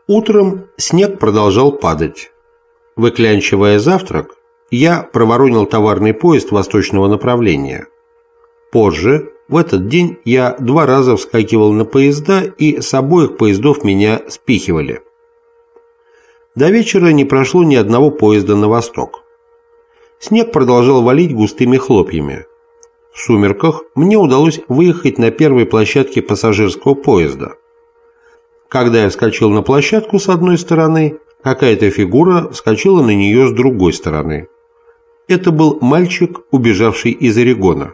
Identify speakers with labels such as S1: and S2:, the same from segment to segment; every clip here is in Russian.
S1: Утром снег продолжал падать. Выклянчивая завтрак, я проворонил товарный поезд восточного направления. Позже, в этот день, я 2 раза вскакивал на поезда, и с обоих поездов меня спихивали. До вечера не прошло ни одного поезда на восток. Снег продолжал валить густыми хлопьями. В сумерках мне удалось выехать на первой площадке пассажирского поезда. Когда я вскочил на площадку с одной стороны, какая-то фигура вскочила на нее с другой стороны. Это был мальчик, убежавший из Орегона.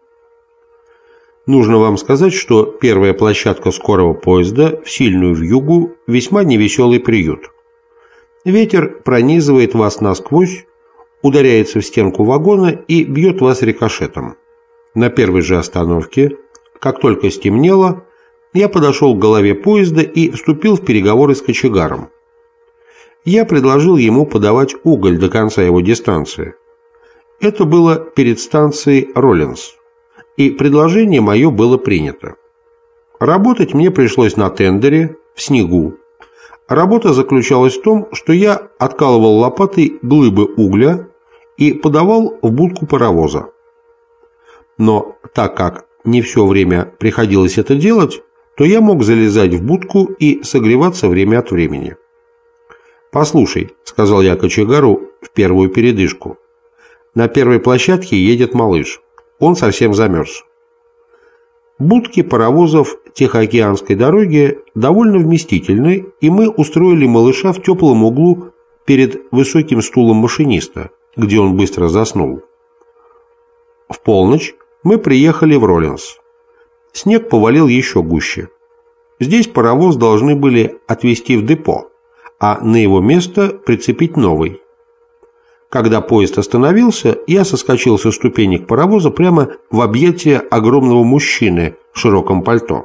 S1: Нужно вам сказать, что первая площадка скорого поезда в сильную вьюгу весьма невеселый приют. Ветер пронизывает вас насквозь, ударяется в стенку вагона и бьет вас рикошетом. На первой же остановке, как только стемнело, я подошел к голове поезда и вступил в переговоры с кочегаром. Я предложил ему подавать уголь до конца его дистанции. Это было перед станцией Роллинс, и предложение мое было принято. Работать мне пришлось на тендере, в снегу. Работа заключалась в том, что я откалывал лопатой глыбы угля и подавал в будку паровоза. Но так как не все время приходилось это делать, то я мог залезать в будку и согреваться время от времени. «Послушай», — сказал я кочегару в первую передышку, — «на первой площадке едет малыш. Он совсем замерз». Будки паровозов Тихоокеанской дороги довольно вместительны, и мы устроили малыша в теплом углу перед высоким стулом машиниста, где он быстро заснул. В полночь мы приехали в Роллинс. Снег повалил еще гуще. Здесь паровоз должны были отвезти в депо, а на его место прицепить новый. Когда поезд остановился, я соскочил со ступенек паровоза прямо в объятия огромного мужчины в широком пальто.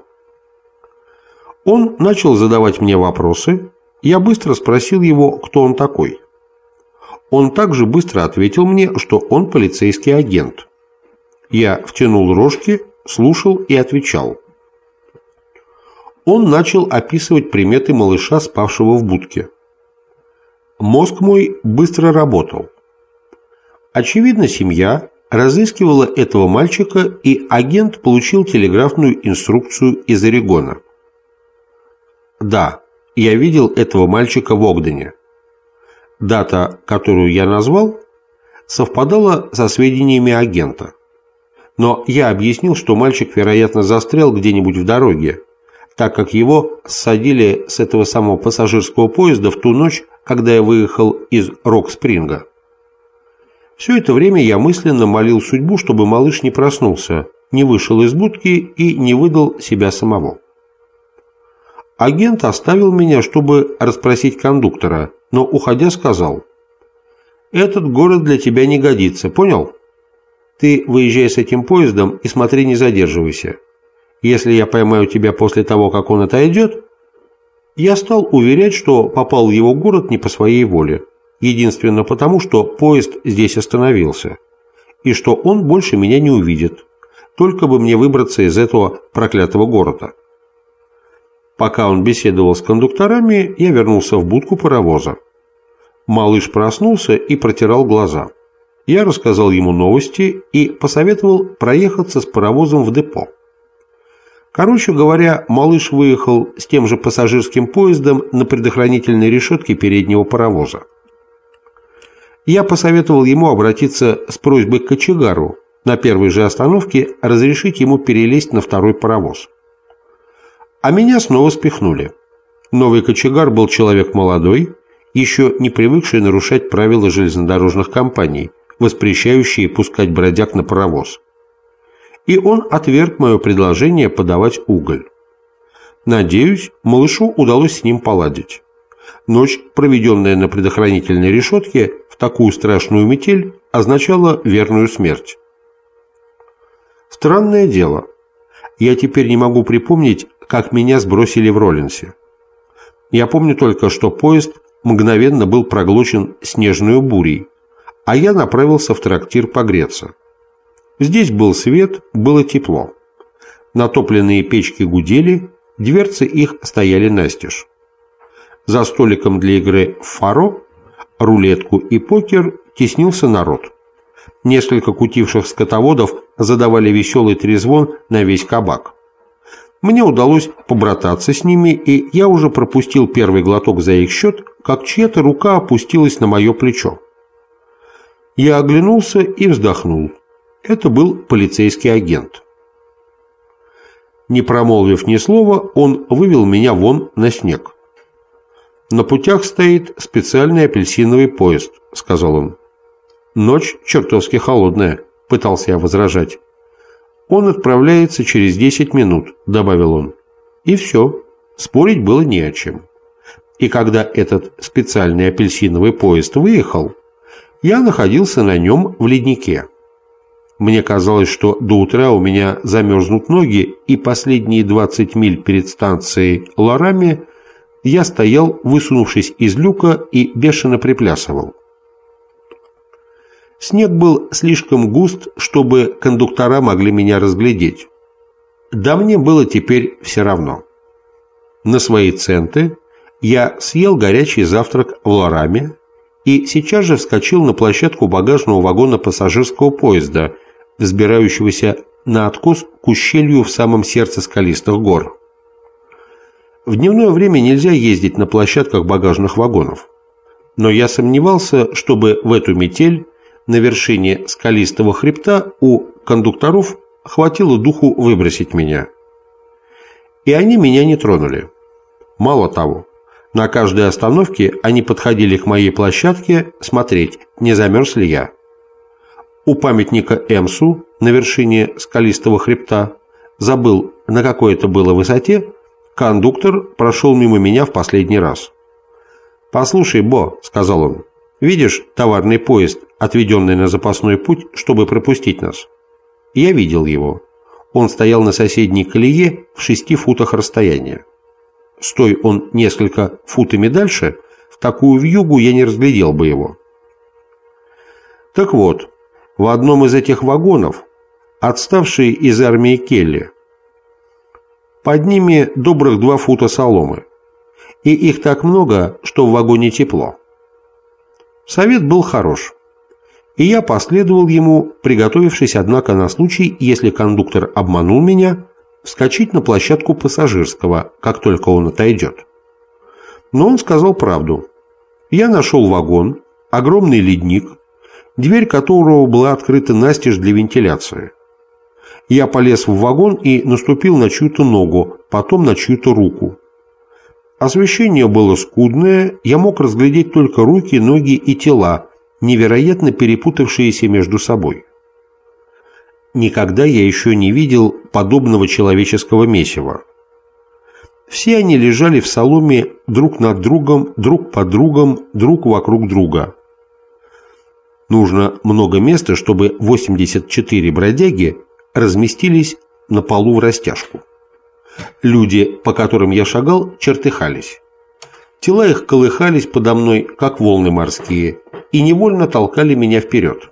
S1: Он начал задавать мне вопросы, я быстро спросил его, кто он такой. Он также быстро ответил мне, что он полицейский агент. Я втянул рожки, слушал и отвечал. Он начал описывать приметы малыша, спавшего в будке. Мозг мой быстро работал. Очевидно, семья разыскивала этого мальчика, и агент получил телеграфную инструкцию из Орегона. Да, я видел этого мальчика в Огдене. Дата, которую я назвал, совпадала со сведениями агента. Но я объяснил, что мальчик, вероятно, застрял где-нибудь в дороге, так как его ссадили с этого самого пассажирского поезда в ту ночь, когда я выехал из Рок-Спринга. Все это время я мысленно молил судьбу, чтобы малыш не проснулся, не вышел из будки и не выдал себя самого. Агент оставил меня, чтобы расспросить кондуктора, но, уходя, сказал: «Этот город для тебя не годится, понял? Ты выезжай с этим поездом и смотри, не задерживайся. Если я поймаю тебя после того, как он отойдет...» Я стал уверять, что попал в его город не по своей воле, единственно потому, что поезд здесь остановился, и что он больше меня не увидит, только бы мне выбраться из этого проклятого города. Пока он беседовал с кондукторами, я вернулся в будку паровоза. Малыш проснулся и протирал глаза. Я рассказал ему новости и посоветовал проехаться с паровозом в депо. Короче говоря, малыш выехал с тем же пассажирским поездом на предохранительной решетке переднего паровоза. Я посоветовал ему обратиться с просьбой к кочегару на первой же остановке разрешить ему перелезть на второй паровоз. А меня снова спихнули. Новый кочегар был человек молодой, еще не привыкший нарушать правила железнодорожных компаний, воспрещающие пускать бродяг на паровоз. И он отверг мое предложение подавать уголь. Надеюсь, малышу удалось с ним поладить. Ночь, проведенная на предохранительной решетке в такую страшную метель, означала верную смерть. Странное дело. Я теперь не могу припомнить, как меня сбросили в Роллинсе. Я помню только, что поезд мгновенно был проглочен снежной бурей, а я направился в трактир погреться. Здесь был свет, было тепло. Натопленные печки гудели, дверцы их стояли настежь. За столиком для игры в фаро, рулетку и покер теснился народ. Несколько кутивших скотоводов задавали веселый трезвон на весь кабак. Мне удалось побрататься с ними, и я уже пропустил первый глоток за их счет, как чья-то рука опустилась на мое плечо. Я оглянулся и вздохнул. Это был полицейский агент. Не промолвив ни слова, он вывел меня вон на снег. «На путях стоит специальный апельсиновый поезд», — сказал он. «Ночь чертовски холодная», — пытался я возражать. «Он отправляется через 10 минут», — добавил он. И все, спорить было не о чем. И когда этот специальный апельсиновый поезд выехал, я находился на нем в леднике. Мне казалось, что до утра у меня замерзнут ноги, и последние 20 миль перед станцией Ларами я стоял, высунувшись из люка, и бешено приплясывал. Снег был слишком густ, чтобы кондуктора могли меня разглядеть. Да мне было теперь все равно. На свои центы я съел горячий завтрак в Лараме и сейчас же вскочил на площадку багажного вагона пассажирского поезда, взбирающегося на откос к ущелью в самом сердце скалистых гор. В дневное время нельзя ездить на площадках багажных вагонов, но я сомневался, чтобы в эту метель на вершине скалистого хребта у кондукторов хватило духу выбросить меня. И они меня не тронули. Мало того, на каждой остановке они подходили к моей площадке смотреть, не замерз ли я. У памятника Эмсу на вершине скалистого хребта, забыл, на какой это было высоте, кондуктор прошел мимо меня в последний раз. «Послушай, Бо», — сказал он, — «видишь товарный поезд, отведенный на запасной путь, чтобы пропустить нас?» Я видел его. Он стоял на соседней колее в 6 футах расстояния. Стой он несколько футами дальше, в такую вьюгу я не разглядел бы его. Так вот, в одном из этих вагонов отставшие из армии Келли. Под ними добрых 2 фута соломы, и их так много, что в вагоне тепло. Совет был хорош, и я последовал ему, приготовившись, однако, на случай, если кондуктор обманул меня, вскочить на площадку пассажирского, как только он отойдет. Но он сказал правду. Я нашел вагон, огромный ледник, дверь которого была открыта настежь для вентиляции. Я полез в вагон и наступил на чью-то ногу, потом на чью-то руку. Освещение было скудное, я мог разглядеть только руки, ноги и тела, невероятно перепутавшиеся между собой. Никогда я еще не видел подобного человеческого месива. Все они лежали в соломе друг над другом, друг под другом, друг вокруг друга. Нужно много места, чтобы 84 бродяги разместились на полу врастяжку. Люди, по которым я шагал, чертыхались. Тела их колыхались подо мной, как волны морские, и невольно толкали меня вперед.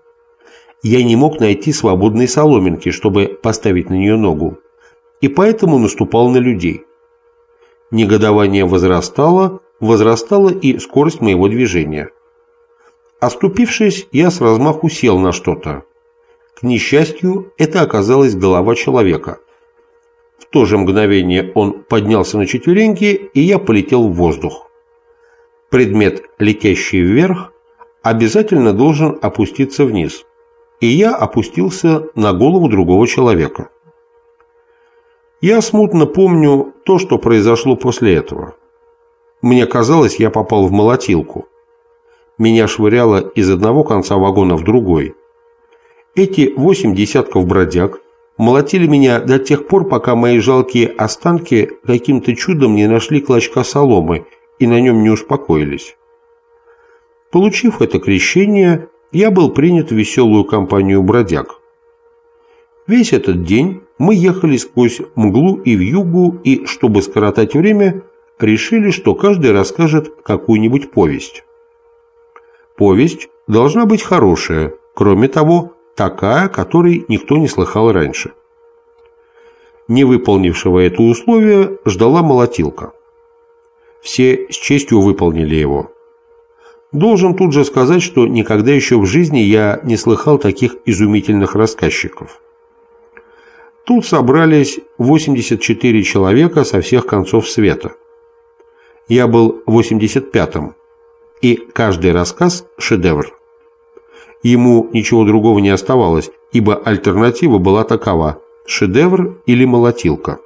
S1: Я не мог найти свободной соломинки, чтобы поставить на нее ногу, и поэтому наступал на людей. Негодование возрастало и скорость моего движения. Оступившись, я с размаху сел на что-то. К несчастью, это оказалась голова человека. В то же мгновение он поднялся на четвереньки, и я полетел в воздух. Предмет, летящий вверх, обязательно должен опуститься вниз, и я опустился на голову другого человека. Я смутно помню то, что произошло после этого. Мне казалось, я попал в молотилку. Меня швыряло из одного конца вагона в другой. Эти 8 десятков бродяг молотили меня до тех пор, пока мои жалкие останки каким-то чудом не нашли клочка соломы и на нем не успокоились. Получив это крещение, я был принят в веселую компанию бродяг. Весь этот день мы ехали сквозь мглу и вьюгу, и, чтобы скоротать время, решили, что каждый расскажет какую-нибудь повесть. Повесть должна быть хорошая, кроме того, такая, которой никто не слыхал раньше. Не выполнившего это условие ждала молотилка. Все с честью выполнили его. Должен тут же сказать, что никогда еще в жизни я не слыхал таких изумительных рассказчиков. Тут собрались 84 человека со всех концов света. Я был 85-м, и каждый рассказ – шедевр. Ему ничего другого не оставалось, ибо альтернатива была такова – шедевр или молотилка.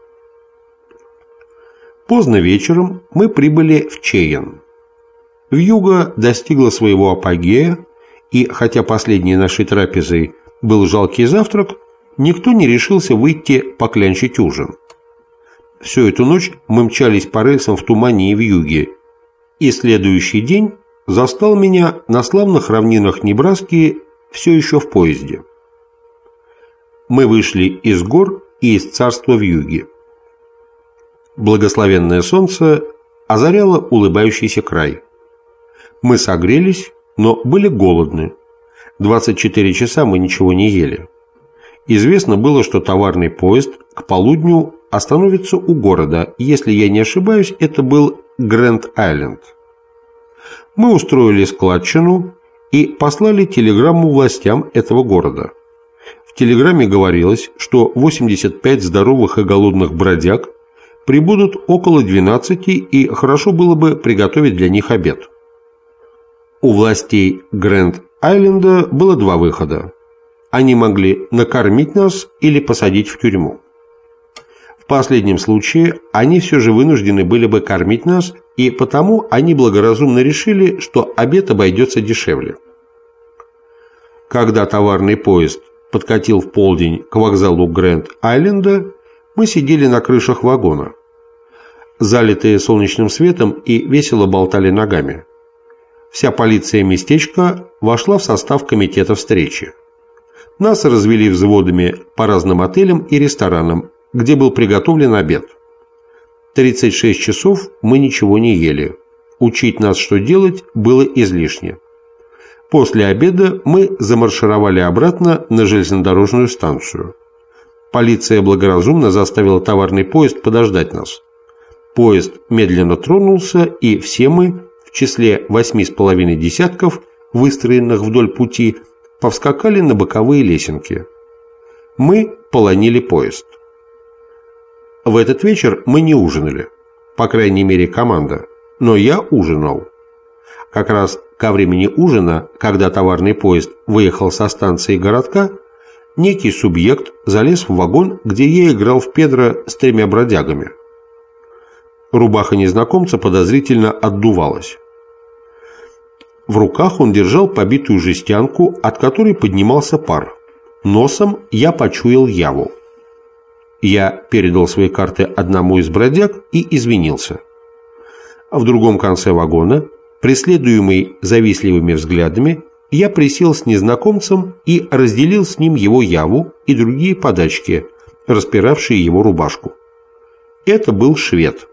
S1: Поздно вечером мы прибыли в Чейен. Вьюга достигла своего апогея, и хотя последней нашей трапезой был жалкий завтрак, никто не решился выйти поклянчить ужин. Всю эту ночь мы мчались по рельсам в тумане и вьюге, и следующий день застал меня на славных равнинах Небраски все еще в поезде. Мы вышли из гор и из царства вьюги. Благословенное солнце озаряло улыбающийся край. Мы согрелись, но были голодны. 24 часа мы ничего не ели. Известно было, что товарный поезд к полудню остановится у города. Если я не ошибаюсь, это был Грэнд-Айленд. Мы устроили складчину и послали телеграмму властям этого города. В телеграмме говорилось, что 85 здоровых и голодных бродяг прибудут около 12, и хорошо было бы приготовить для них обед. У властей Грэнд-Айленда было два выхода. Они могли накормить нас или посадить в тюрьму. В последнем случае они все же вынуждены были бы кормить нас, и потому они благоразумно решили, что обед обойдется дешевле. Когда товарный поезд подкатил в полдень к вокзалу Грэнд-Айленда, мы сидели на крышах вагона, залитые солнечным светом, и весело болтали ногами. Вся полиция местечка вошла в состав комитета встречи. Нас развели взводами по разным отелям и ресторанам, где был приготовлен обед. 36 часов мы ничего не ели. Учить нас, что делать, было излишне. После обеда мы замаршировали обратно на железнодорожную станцию. Полиция благоразумно заставила товарный поезд подождать нас. Поезд медленно тронулся, и все мы, в числе 8,5 десятков, выстроенных вдоль пути, повскакали на боковые лесенки. Мы полонили поезд. В этот вечер мы не ужинали, по крайней мере команда, но я ужинал. Как раз ко времени ужина, когда товарный поезд выехал со станции городка, некий субъект залез в вагон, где я играл в педро с 3 бродягами. Рубаха незнакомца подозрительно отдувалась. В руках он держал побитую жестянку, от которой поднимался пар. Носом я почуял яву. Я передал свои карты одному из бродяг и извинился. В другом конце вагона, преследуемый завистливыми взглядами, я присел с незнакомцем и разделил с ним его яву и другие подачки, распиравшие его рубашку. Это был швед.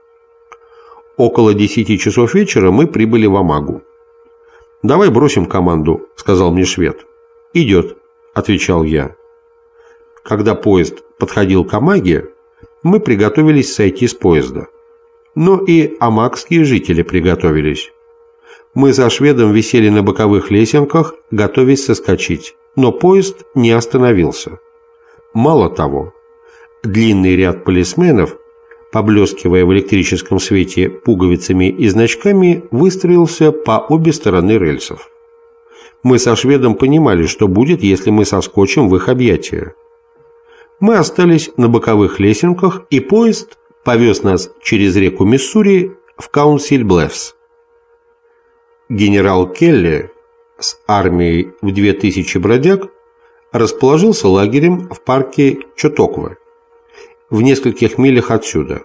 S1: Около 10 часов вечера мы прибыли в Амагу. «Давай бросим команду», — сказал мне швед. «Идет», — отвечал я. Когда поезд подходил к Амаге, мы приготовились сойти с поезда. Но и амагские жители приготовились. Мы со шведом висели на боковых лесенках, готовясь соскочить, но поезд не остановился. Мало того, длинный ряд полисменов, поблескивая в электрическом свете пуговицами и значками, выстроился по обе стороны рельсов. Мы со шведом понимали, что будет, если мы соскочим в их объятия. Мы остались на боковых лесенках, и поезд повез нас через реку Миссури в Каунсиль-Блэфс. Генерал Келли с армией в 2000 бродяг расположился лагерем в парке Чотокве, в нескольких милях отсюда.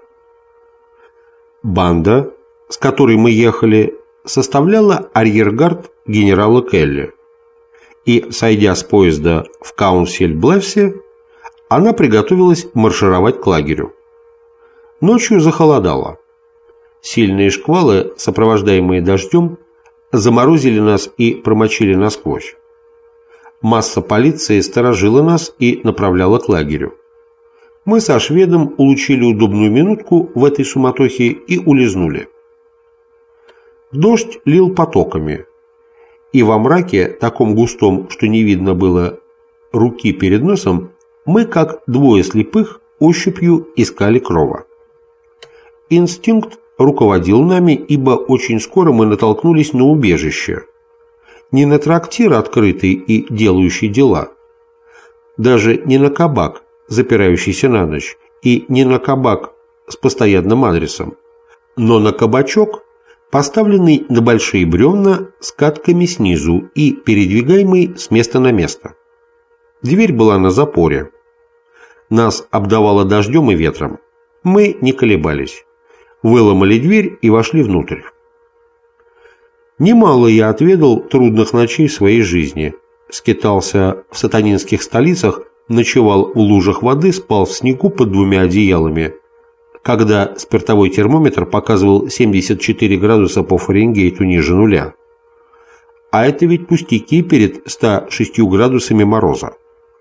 S1: Банда, с которой мы ехали, составляла арьергард генерала Келли, и, сойдя с поезда в Каунсиль-Блэфсе, она приготовилась маршировать к лагерю. Ночью захолодало. Сильные шквалы, сопровождаемые дождем, заморозили нас и промочили насквозь. Масса полиции сторожила нас и направляла к лагерю. Мы со шведом улучили удобную минутку в этой суматохе и улизнули. Дождь лил потоками, и во мраке, таком густом, что не видно было руки перед носом, мы, как двое слепых, ощупью искали крова. Инстинкт руководил нами, ибо очень скоро мы натолкнулись на убежище. Не на трактир, открытый и делающий дела, даже не на кабак, запирающийся на ночь, и не на кабак с постоянным адресом, но на кабачок, поставленный на большие бревна с катками снизу и передвигаемый с места на место. Дверь была на запоре. Нас обдавало дождем и ветром. Мы не колебались. Выломали дверь и вошли внутрь. Немало я отведал трудных ночей своей жизни. Скитался в сатанинских столицах, ночевал в лужах воды, спал в снегу под двумя одеялами, когда спиртовой термометр показывал 74 градуса по Фаренгейту ниже нуля. А это ведь пустяки перед 106 градусами мороза.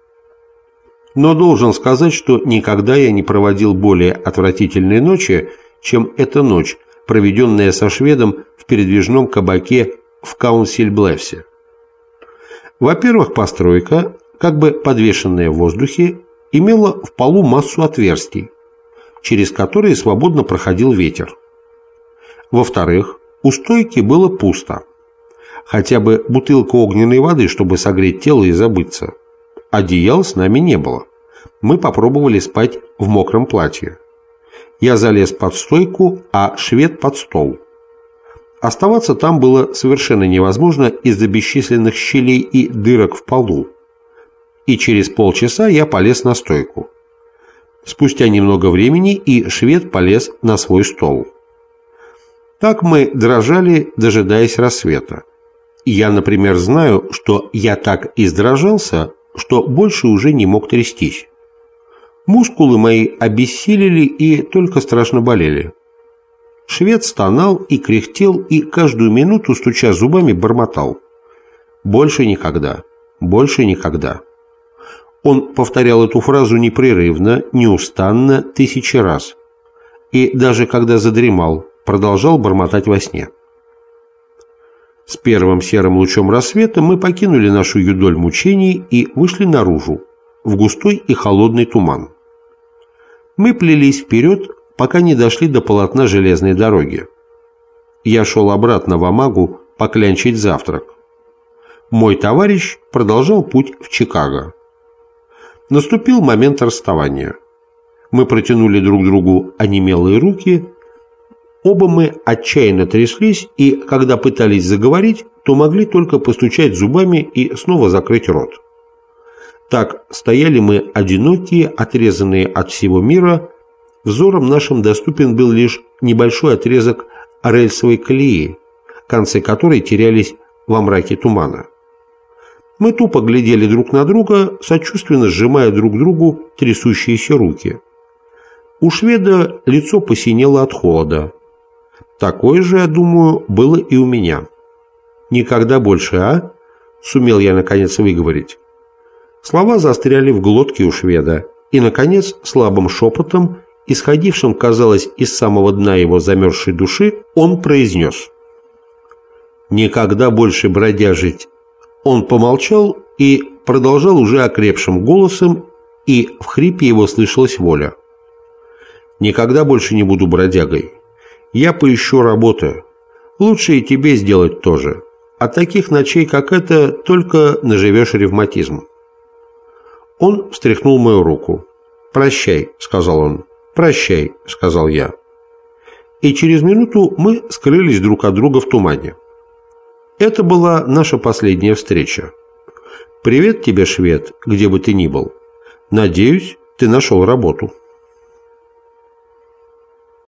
S1: Но должен сказать, что никогда я не проводил более отвратительной ночи, чем эта ночь, проведенная со шведом в передвижном кабаке в Каунсельблэфсе. Во-первых, постройка, как бы подвешенная в воздухе, имела в полу массу отверстий, через которые свободно проходил ветер. Во-вторых, у стойки было пусто. Хотя бы бутылка огненной воды, чтобы согреть тело и забыться. Одеял с нами не было. Мы попробовали спать в мокром платье. Я залез под стойку, а швед под стол. Оставаться там было совершенно невозможно из-за бесчисленных щелей и дырок в полу. И через полчаса я полез на стойку. Спустя немного времени и швед полез на свой стол. Так мы дрожали, дожидаясь рассвета. Я, например, знаю, что я так издрожался, что больше уже не мог трястись. Мускулы мои обессилели и только страшно болели. Швед стонал и кряхтел и каждую минуту, стуча зубами, бормотал: «Больше никогда, больше никогда». Он повторял эту фразу непрерывно, неустанно, 1000 раз. И даже когда задремал, продолжал бормотать во сне. С первым серым лучом рассвета мы покинули нашу юдоль мучений и вышли наружу, в густой и холодный туман. Мы плелись вперед, пока не дошли до полотна железной дороги. Я шел обратно в Омагу поклянчить завтрак. Мой товарищ продолжал путь в Чикаго. Наступил момент расставания. Мы протянули друг другу онемелые руки. Оба мы отчаянно тряслись, и, когда пытались заговорить, то могли только постучать зубами и снова закрыть рот. Так стояли мы одинокие, отрезанные от всего мира. Взором нашим доступен был лишь небольшой отрезок рельсовой колеи, концы которой терялись во мраке тумана. Мы тупо глядели друг на друга, сочувственно сжимая друг другу трясущиеся руки. У шведа лицо посинело от холода. Такое же, я думаю, было и у меня. «Никогда больше, а?» — сумел я наконец выговорить. Слова застряли в глотке у шведа, и, наконец, слабым шепотом, исходившим, казалось, из самого дна его замерзшей души, он произнес: «Никогда больше бродяжить». Он помолчал и продолжал уже окрепшим голосом, и в хрипе его слышалась воля. «Никогда больше не буду бродягой. Я поищу работу. Лучше и тебе сделать тоже. От таких ночей, как эта, только наживешь ревматизм». Он встряхнул мою руку. «Прощай», — сказал он. «Прощай», — сказал я. И через минуту мы скрылись друг от друга в тумане. Это была наша последняя встреча. Привет тебе, швед, где бы ты ни был. Надеюсь, ты нашел работу.